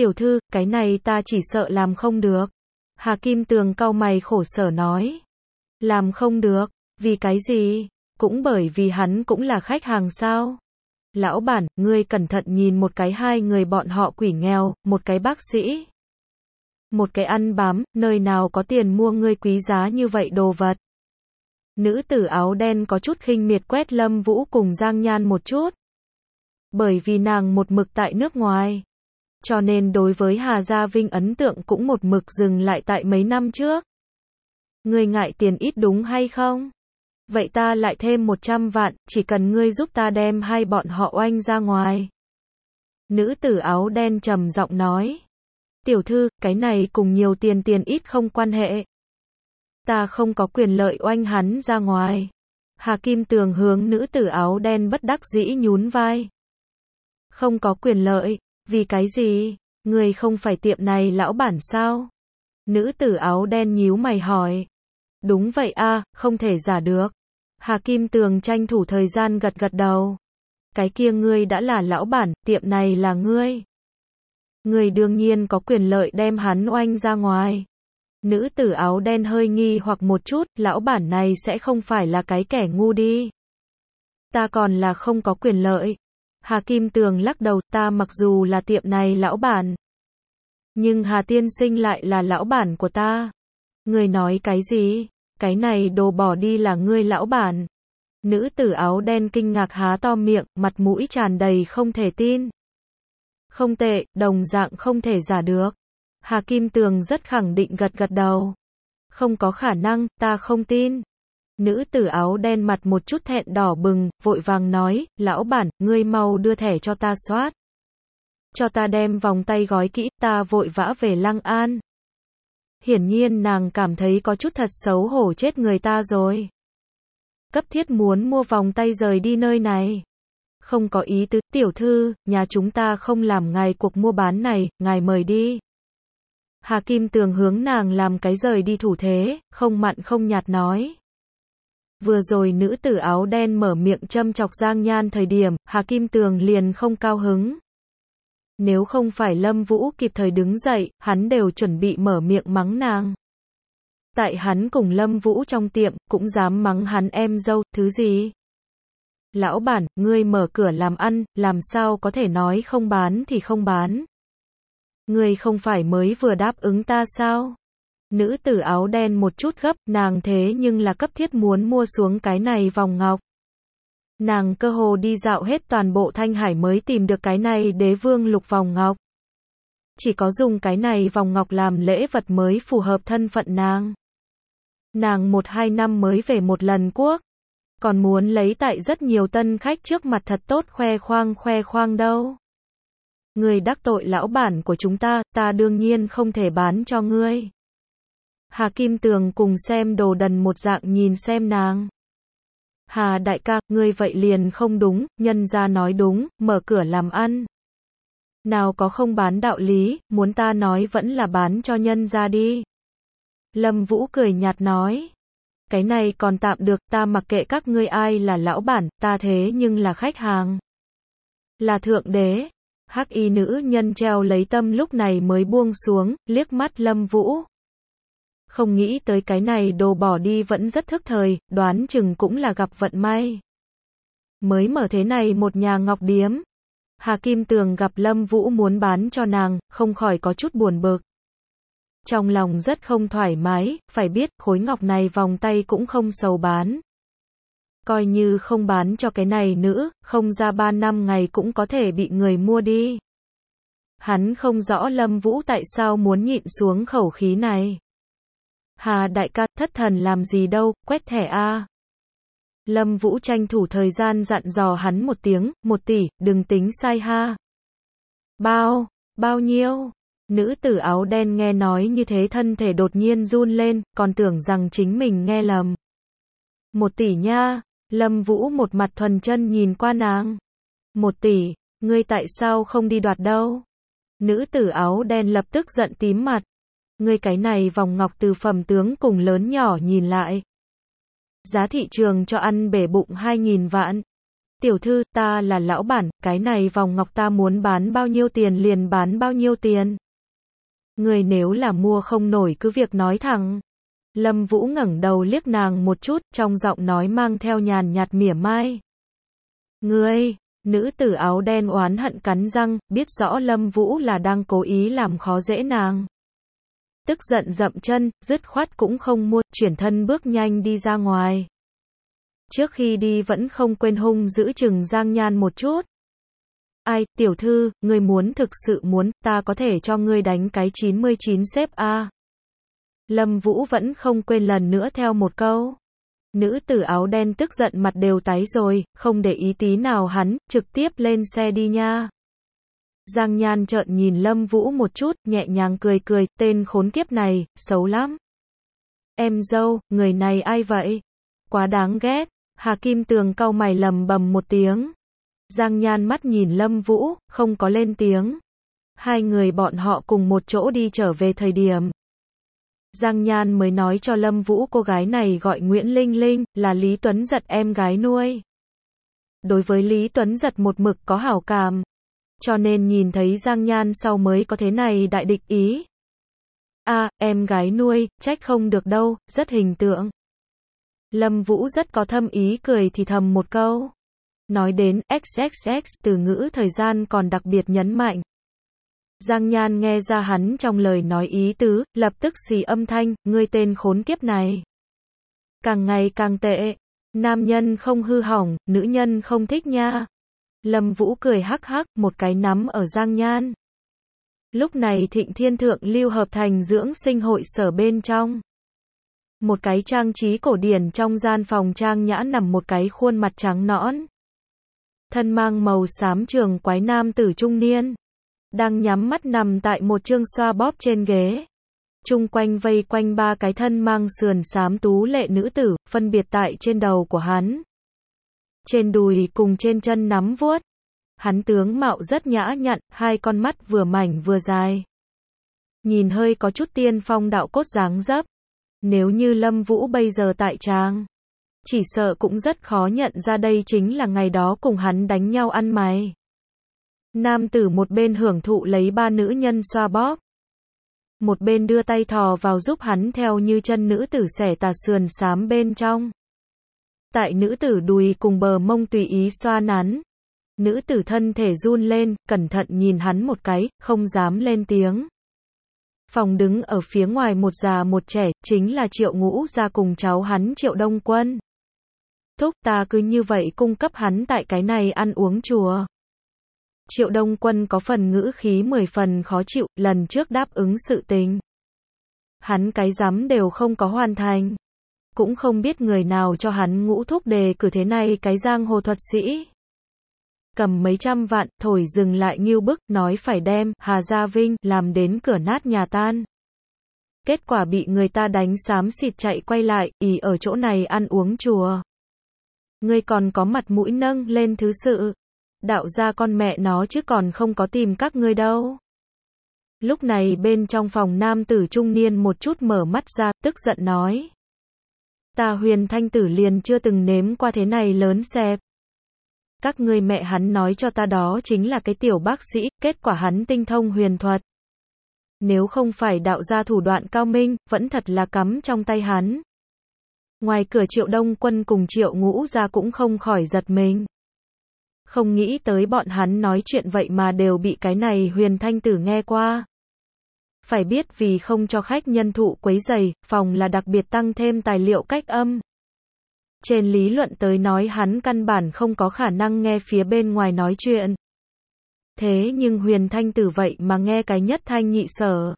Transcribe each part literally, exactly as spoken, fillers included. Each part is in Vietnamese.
Tiểu thư, cái này ta chỉ sợ làm không được. Hà Kim Tường cau mày khổ sở nói. Làm không được, vì cái gì? Cũng bởi vì hắn cũng là khách hàng sao? Lão bản, ngươi cẩn thận nhìn một cái hai người bọn họ quỷ nghèo, một cái bác sĩ. Một cái ăn bám, nơi nào có tiền mua ngươi quý giá như vậy đồ vật. Nữ tử áo đen có chút khinh miệt quét Lâm Vũ cùng Giang Nhan một chút. Bởi vì nàng một mực tại nước ngoài. Cho nên đối với Hà Gia Vinh ấn tượng cũng một mực dừng lại tại mấy năm trước. Ngươi ngại tiền ít đúng hay không? Vậy ta lại thêm một trăm vạn, chỉ cần ngươi giúp ta đem hai bọn họ oanh ra ngoài. Nữ tử áo đen trầm giọng nói. Tiểu thư, cái này cùng nhiều tiền tiền ít không quan hệ. Ta không có quyền lợi oanh hắn ra ngoài. Hà Kim Tường hướng nữ tử áo đen bất đắc dĩ nhún vai. Không có quyền lợi, vì cái gì? Người không phải tiệm này lão bản sao? Nữ tử áo đen nhíu mày hỏi. Đúng vậy a, không thể giả được. Hà Kim Tường tranh thủ thời gian gật gật đầu. Cái kia ngươi đã là lão bản, tiệm này là ngươi. Ngươi đương nhiên có quyền lợi đem hắn oanh ra ngoài. Nữ tử áo đen hơi nghi hoặc một chút, lão bản này sẽ không phải là cái kẻ ngu đi. Ta còn là không có quyền lợi. Hà Kim Tường lắc đầu, ta mặc dù là tiệm này lão bản. Nhưng Hà tiên sinh lại là lão bản của ta. Ngươi nói cái gì? Cái này đồ bỏ đi là ngươi lão bản. Nữ tử áo đen kinh ngạc há to miệng, mặt mũi tràn đầy không thể tin. Không tệ, đồng dạng không thể giả được. Hà Kim Tường rất khẳng định gật gật đầu. Không có khả năng, ta không tin. Nữ tử áo đen mặt một chút thẹn đỏ bừng, vội vàng nói, lão bản, ngươi mau đưa thẻ cho ta soát. Cho ta đem vòng tay gói kỹ, ta vội vã về Lăng An. Hiển nhiên nàng cảm thấy có chút thật xấu hổ chết người ta rồi. Cấp thiết muốn mua vòng tay rời đi nơi này. Không có ý tứ, tiểu thư, nhà chúng ta không làm ngài cuộc mua bán này, ngài mời đi. Hà Kim Tường hướng nàng làm cái rời đi thủ thế, không mặn không nhạt nói. Vừa rồi nữ tử áo đen mở miệng châm chọc Giang Nhan thời điểm, Hà Kim Tường liền không cao hứng. Nếu không phải Lâm Vũ kịp thời đứng dậy, hắn đều chuẩn bị mở miệng mắng nàng. Tại hắn cùng Lâm Vũ trong tiệm, cũng dám mắng hắn em dâu, thứ gì? Lão bản, ngươi mở cửa làm ăn, làm sao có thể nói không bán thì không bán? Ngươi không phải mới vừa đáp ứng ta sao? Nữ tử áo đen một chút gấp, nàng thế nhưng là cấp thiết muốn mua xuống cái này vòng ngọc. Nàng cơ hồ đi dạo hết toàn bộ Thanh Hải mới tìm được cái này đế vương lục vòng ngọc. Chỉ có dùng cái này vòng ngọc làm lễ vật mới phù hợp thân phận nàng. Nàng một hai năm mới về một lần quốc. Còn muốn lấy tại rất nhiều tân khách trước mặt thật tốt khoe khoang khoe khoang đâu. Ngươi đắc tội lão bản của chúng ta, ta đương nhiên không thể bán cho ngươi. Hà Kim Tường cùng xem đồ đần một dạng nhìn xem nàng. Hà đại ca, ngươi vậy liền không đúng, nhân gia nói đúng, mở cửa làm ăn. Nào có không bán đạo lý, muốn ta nói vẫn là bán cho nhân gia đi. Lâm Vũ cười nhạt nói. Cái này còn tạm được, ta mặc kệ các ngươi ai là lão bản, ta thế nhưng là khách hàng. Là thượng đế. Hắc y nữ nhân treo lấy tâm lúc này mới buông xuống, liếc mắt Lâm Vũ. Không nghĩ tới cái này đồ bỏ đi vẫn rất thức thời, đoán chừng cũng là gặp vận may. Mới mở thế này một nhà ngọc điếm. Hà Kim Tường gặp Lâm Vũ muốn bán cho nàng, không khỏi có chút buồn bực. Trong lòng rất không thoải mái, phải biết khối ngọc này vòng tay cũng không sầu bán. Coi như không bán cho cái này nữ, không ra ba năm ngày cũng có thể bị người mua đi. Hắn không rõ Lâm Vũ tại sao muốn nhịn xuống khẩu khí này. Hà đại ca, thất thần làm gì đâu, quét thẻ a. Lâm Vũ tranh thủ thời gian dặn dò hắn một tiếng, một tỷ, đừng tính sai ha. Bao, bao nhiêu? Nữ tử áo đen nghe nói như thế thân thể đột nhiên run lên, còn tưởng rằng chính mình nghe lầm. Một tỷ nha, Lâm Vũ một mặt thuần chân nhìn qua nàng. Một tỷ, ngươi tại sao không đi đoạt đâu? Nữ tử áo đen lập tức giận tím mặt. Ngươi cái này vòng ngọc từ phẩm tướng cùng lớn nhỏ nhìn lại. Giá thị trường cho ăn bể bụng hai nghìn vạn. Tiểu thư, ta là lão bản, cái này vòng ngọc ta muốn bán bao nhiêu tiền liền bán bao nhiêu tiền. Người nếu là mua không nổi cứ việc nói thẳng. Lâm Vũ ngẩng đầu liếc nàng một chút, trong giọng nói mang theo nhàn nhạt mỉa mai. Ngươi, nữ tử áo đen oán hận cắn răng, biết rõ Lâm Vũ là đang cố ý làm khó dễ nàng. Tức giận dậm chân, dứt khoát cũng không mua, chuyển thân bước nhanh đi ra ngoài. Trước khi đi vẫn không quên hung giữ chừng Giang Nhan một chút. Ai, tiểu thư, ngươi muốn thực sự muốn, ta có thể cho ngươi đánh cái chín mươi chín xếp A. Lâm Vũ vẫn không quên lần nữa theo một câu. Nữ tử áo đen tức giận mặt đều tái rồi, không để ý tí nào hắn, trực tiếp lên xe đi nha. Giang Nhan trợn nhìn Lâm Vũ một chút, nhẹ nhàng cười cười, tên khốn kiếp này, xấu lắm. Em dâu, người này ai vậy? Quá đáng ghét. Hà Kim Tường cau mày lầm bầm một tiếng. Giang Nhan mắt nhìn Lâm Vũ, không có lên tiếng. Hai người bọn họ cùng một chỗ đi trở về thời điểm. Giang Nhan mới nói cho Lâm Vũ cô gái này gọi Nguyễn Linh Linh, là Lý Tuấn Giật em gái nuôi. Đối với Lý Tuấn Giật một mực có hảo cảm. Cho nên nhìn thấy Giang Nhan sau mới có thế này đại địch ý. À, em gái nuôi, trách không được đâu, rất hình tượng. Lâm Vũ rất có thâm ý cười thì thầm một câu. Nói đến xx xx từ ngữ thời gian còn đặc biệt nhấn mạnh. Giang Nhan nghe ra hắn trong lời nói ý tứ, lập tức xì âm thanh, ngươi tên khốn kiếp này. Càng ngày càng tệ. Nam nhân không hư hỏng, nữ nhân không thích nha. Lâm Vũ cười hắc hắc, một cái nắm ở Giang Nhan. Lúc này Thịnh Thiên Thượng Lưu Hợp Thành dưỡng sinh hội sở bên trong. Một cái trang trí cổ điển trong gian phòng trang nhã nằm một cái khuôn mặt trắng nõn. Thân mang màu xám trường quái nam tử trung niên. Đang nhắm mắt nằm tại một chương xoa bóp trên ghế. Chung quanh vây quanh ba cái thân mang sườn xám tú lệ nữ tử, phân biệt tại trên đầu của hắn. Trên đùi cùng trên chân nắm vuốt. Hắn tướng mạo rất nhã nhặn, hai con mắt vừa mảnh vừa dài. Nhìn hơi có chút tiên phong đạo cốt dáng dấp. Nếu như Lâm Vũ bây giờ tại trang, chỉ sợ cũng rất khó nhận ra đây chính là ngày đó cùng hắn đánh nhau ăn mày. Nam tử một bên hưởng thụ lấy ba nữ nhân xoa bóp. Một bên đưa tay thò vào giúp hắn theo như chân nữ tử xẻ tà sườn xám bên trong. Tại nữ tử đùi cùng bờ mông tùy ý xoa nắn. Nữ tử thân thể run lên, cẩn thận nhìn hắn một cái, không dám lên tiếng. Phòng đứng ở phía ngoài một già một trẻ, chính là Triệu Ngũ Gia cùng cháu hắn Triệu Đông Quân. Thúc, ta cứ như vậy cung cấp hắn tại cái này ăn uống chùa. Triệu Đông Quân có phần ngữ khí mười phần khó chịu, lần trước đáp ứng sự tình. Hắn cái rắm đều không có hoàn thành. Cũng không biết người nào cho hắn Ngũ thúc đề cử thế này cái giang hồ thuật sĩ. Cầm mấy trăm vạn, thổi dừng lại nghiêu bức, nói phải đem Hà Gia Vinh làm đến cửa nát nhà tan. Kết quả bị người ta đánh xám xịt chạy quay lại, ì ở chỗ này ăn uống chùa. Ngươi còn có mặt mũi nâng lên thứ sự. Đạo gia con mẹ nó chứ còn không có tìm các ngươi đâu. Lúc này bên trong phòng nam tử trung niên một chút mở mắt ra, tức giận nói. Ta Huyền Thanh tử liền chưa từng nếm qua thế này lớn xẹp. Các ngươi mẹ hắn nói cho ta đó chính là cái tiểu bác sĩ, kết quả hắn tinh thông huyền thuật. Nếu không phải đạo gia thủ đoạn cao minh, vẫn thật là cắm trong tay hắn. Ngoài cửa Triệu Đông Quân cùng Triệu Ngũ Gia cũng không khỏi giật mình. Không nghĩ tới bọn hắn nói chuyện vậy mà đều bị cái này Huyền Thanh tử nghe qua. Phải biết vì không cho khách nhân thụ quấy rầy, phòng là đặc biệt tăng thêm tài liệu cách âm. Trên lý luận tới nói hắn căn bản không có khả năng nghe phía bên ngoài nói chuyện. Thế nhưng Huyền Thanh tử vậy mà nghe cái nhất thanh nhị sở.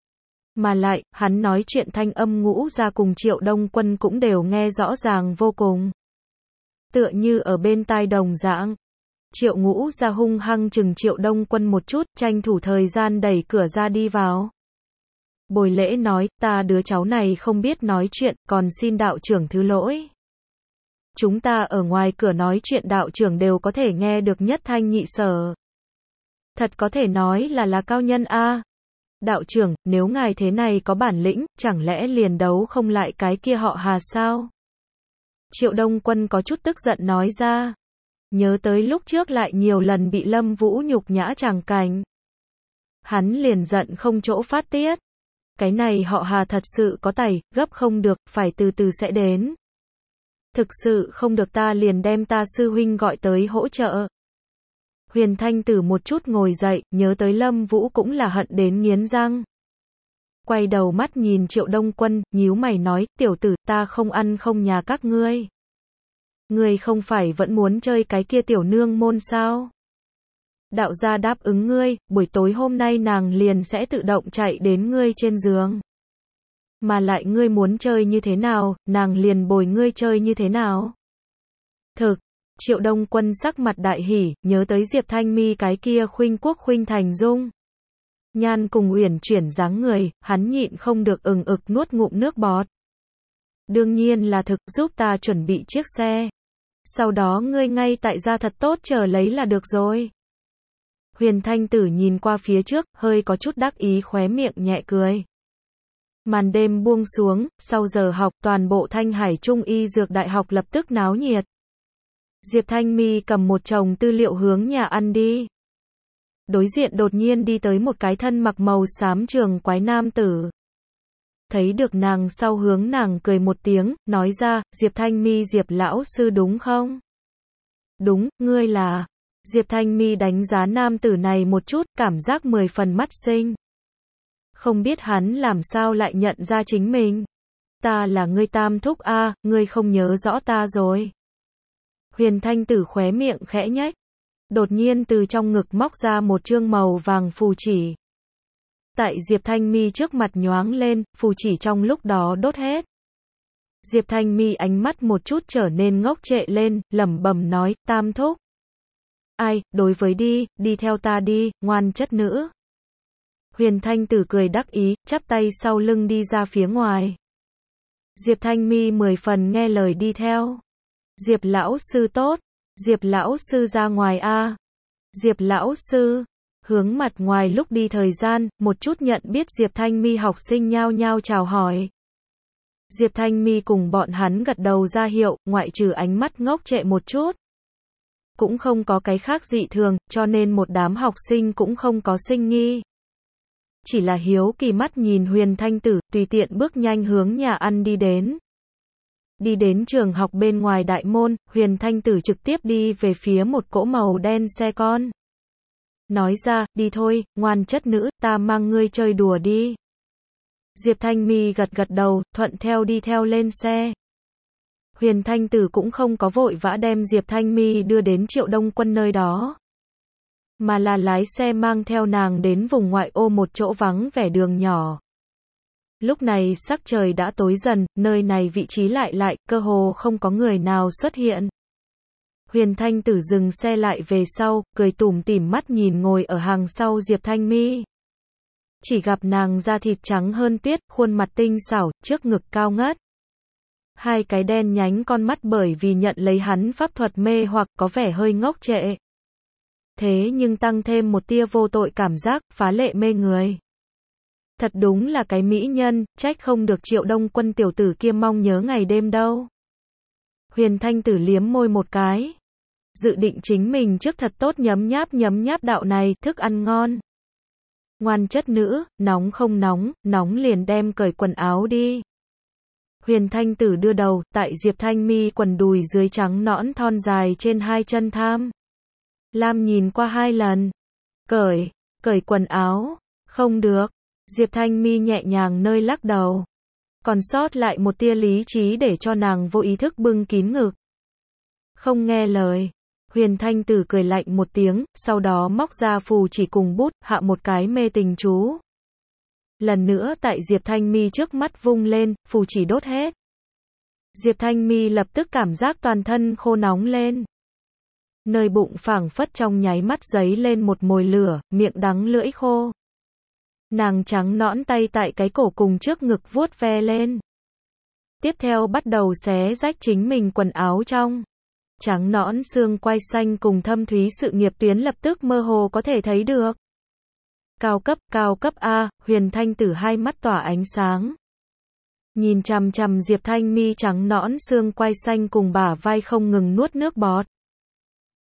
Mà lại, hắn nói chuyện thanh âm Ngũ Gia cùng Triệu Đông Quân cũng đều nghe rõ ràng vô cùng. Tựa như ở bên tai đồng dạng. Triệu Ngũ Gia hung hăng chừng Triệu Đông Quân một chút, tranh thủ thời gian đẩy cửa ra đi vào. Bồi lễ nói, ta đứa cháu này không biết nói chuyện, còn xin đạo trưởng thứ lỗi. Chúng ta ở ngoài cửa nói chuyện đạo trưởng đều có thể nghe được nhất thanh nhị sở. Thật có thể nói là là cao nhân a. Đạo trưởng, nếu ngài thế này có bản lĩnh, chẳng lẽ liền đấu không lại cái kia họ Hà sao? Triệu Đông Quân có chút tức giận nói ra. nhớ tới lúc trước lại nhiều lần bị Lâm Vũ nhục nhã tràng cảnh. Hắn liền giận không chỗ phát tiết. Cái này họ Hà thật sự có tài, gấp không được, phải từ từ sẽ đến. Thực sự không được ta liền đem ta sư huynh gọi tới hỗ trợ. Huyền Thanh Tử một chút ngồi dậy, nhớ tới Lâm Vũ cũng là hận đến nghiến răng. Quay đầu mắt nhìn Triệu Đông Quân, nhíu mày nói, tiểu tử, ta không ăn không nhà các ngươi. Ngươi không phải vẫn muốn chơi cái kia tiểu nương môn sao? Đạo gia đáp ứng ngươi, buổi tối hôm nay nàng liền sẽ tự động chạy đến ngươi trên giường. Mà lại ngươi muốn chơi như thế nào, nàng liền bồi ngươi chơi như thế nào. Thực, Triệu Đông Quân sắc mặt đại hỉ, nhớ tới Diệp Thanh Mi cái kia khuynh quốc khuynh thành dung. Nhan cùng uyển chuyển dáng người, hắn nhịn không được ừng ực nuốt ngụm nước bọt. Đương nhiên là thực, giúp ta chuẩn bị chiếc xe. Sau đó ngươi ngay tại gia thật tốt chờ lấy là được rồi. Huyền Thanh Tử nhìn qua phía trước, hơi có chút đắc ý khóe miệng nhẹ cười. Màn đêm buông xuống, sau giờ học, toàn bộ Thanh Hải Trung Y Dược Đại học lập tức náo nhiệt. Diệp Thanh Mi cầm một chồng tư liệu hướng nhà ăn đi. Đối diện đột nhiên đi tới một cái thân mặc màu xám trường quái nam tử. Thấy được nàng sau hướng nàng cười một tiếng, nói ra, Diệp Thanh Mi Diệp lão sư đúng không? Đúng, ngươi là... Diệp Thanh Mi đánh giá nam tử này một chút, cảm giác mười phần mắt xinh. Không biết hắn làm sao lại nhận ra chính mình. Ta là ngươi tam thúc a, ngươi không nhớ rõ ta rồi. Huyền Thanh Tử khóe miệng khẽ nhếch. Đột nhiên từ trong ngực móc ra một chương màu vàng phù chỉ. Tại Diệp Thanh Mi trước mặt nhoáng lên, phù chỉ trong lúc đó đốt hết. Diệp Thanh Mi ánh mắt một chút trở nên ngốc trệ lên, lẩm bẩm nói, tam thúc. Ai, đối với đi, đi theo ta đi, ngoan chất nữ. Huyền Thanh Tử cười đắc ý, chắp tay sau lưng đi ra phía ngoài. Diệp Thanh Mi mười phần nghe lời đi theo. Diệp lão sư tốt, Diệp lão sư ra ngoài a. Diệp lão sư, hướng mặt ngoài lúc đi thời gian, một chút nhận biết Diệp Thanh Mi học sinh nhao nhao chào hỏi. Diệp Thanh Mi cùng bọn hắn gật đầu ra hiệu, ngoại trừ ánh mắt ngốc trệ một chút. Cũng không có cái khác dị thường, cho nên một đám học sinh cũng không có sinh nghi. Chỉ là hiếu kỳ mắt nhìn Huyền Thanh Tử, tùy tiện bước nhanh hướng nhà ăn đi đến. Đi đến trường học bên ngoài đại môn, Huyền Thanh Tử trực tiếp đi về phía một cỗ màu đen xe con. Nói ra, đi thôi, ngoan chất nữ, ta mang ngươi chơi đùa đi. Diệp Thanh Mi gật gật đầu, thuận theo đi theo lên xe. Huyền Thanh Tử cũng không có vội vã đem Diệp Thanh Mi đưa đến Triệu Đông Quân nơi đó. Mà là lái xe mang theo nàng đến vùng ngoại ô một chỗ vắng vẻ đường nhỏ. Lúc này sắc trời đã tối dần, nơi này vị trí lại lại, cơ hồ không có người nào xuất hiện. Huyền Thanh Tử dừng xe lại về sau, cười tủm tỉm mắt nhìn ngồi ở hàng sau Diệp Thanh Mi. Chỉ gặp nàng da thịt trắng hơn tuyết, khuôn mặt tinh xảo, trước ngực cao ngất. Hai cái đen nhánh con mắt bởi vì nhận lấy hắn pháp thuật mê hoặc có vẻ hơi ngốc trệ. Thế nhưng tăng thêm một tia vô tội cảm giác, phá lệ mê người. Thật đúng là cái mỹ nhân, trách không được Triệu Đông Quân tiểu tử kia mong nhớ ngày đêm đâu. Huyền Thanh Tử liếm môi một cái. Dự định chính mình trước thật tốt nhấm nháp nhấm nháp đạo này, thức ăn ngon. Ngoan chất nữ, nóng không nóng, nóng liền đem cởi quần áo đi. Huyền Thanh Tử đưa đầu, tại Diệp Thanh Mi quần đùi dưới trắng nõn thon dài trên hai chân tham. Lam nhìn qua hai lần. Cởi, cởi quần áo. Không được. Diệp Thanh Mi nhẹ nhàng nơi lắc đầu. Còn sót lại một tia lý trí để cho nàng vô ý thức bưng kín ngực. Không nghe lời. Huyền Thanh Tử cười lạnh một tiếng, sau đó móc ra phù chỉ cùng bút, hạ một cái mê tình chú. Lần nữa tại Diệp Thanh Mi trước mắt vung lên, phù chỉ đốt hết. Diệp Thanh Mi lập tức cảm giác toàn thân khô nóng lên. Nơi bụng phảng phất trong nháy mắt giấy lên một mồi lửa, miệng đắng lưỡi khô. Nàng trắng nõn tay tại cái cổ cùng trước ngực vuốt ve lên. Tiếp theo bắt đầu xé rách chính mình quần áo trong. Trắng nõn xương quai xanh cùng thâm thúy sự nghiệp tuyến lập tức mơ hồ có thể thấy được. Cao cấp, cao cấp A, Huyền Thanh Tử hai mắt tỏa ánh sáng. Nhìn chằm chằm Diệp Thanh Mi trắng nõn xương quai xanh cùng bả vai không ngừng nuốt nước bọt.